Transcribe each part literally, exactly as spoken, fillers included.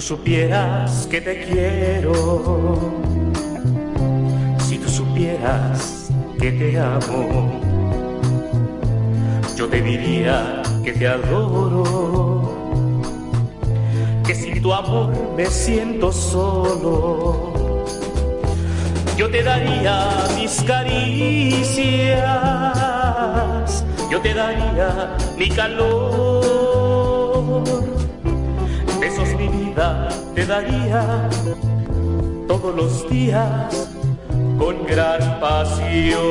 supieras que te quiero, si tú supieras que te amo, yo te diría que te adoro, que sin tu amor me siento solo. Yo te daría mis caricias, yo te daría mi calor. Besos mi vida te daría todos los días con gran pasión.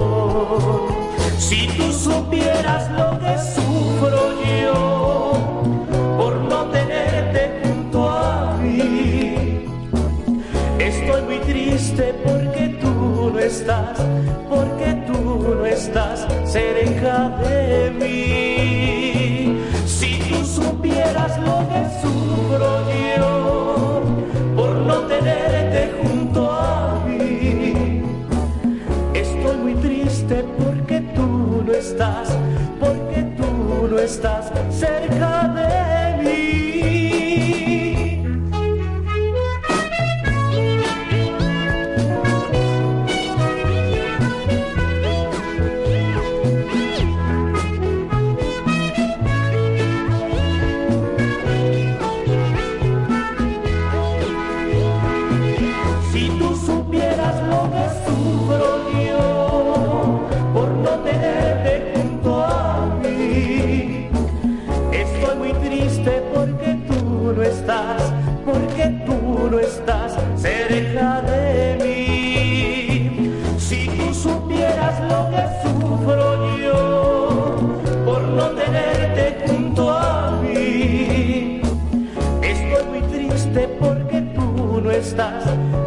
Si tú supieras lo que sufro yo por no tenerte junto a mí, estoy muy triste porque tú no estás, porque tú no estás cerca de mí. Si tú supieras lo que sufro yo por no tenerte junto a mí, estoy muy triste porque tú no estás, porque tú no estás cerca de mí. Porque tú no estás cerca de mí. Si tú supieras lo que sufro yo por no tenerte junto a mí, estoy muy triste porque tú no estás.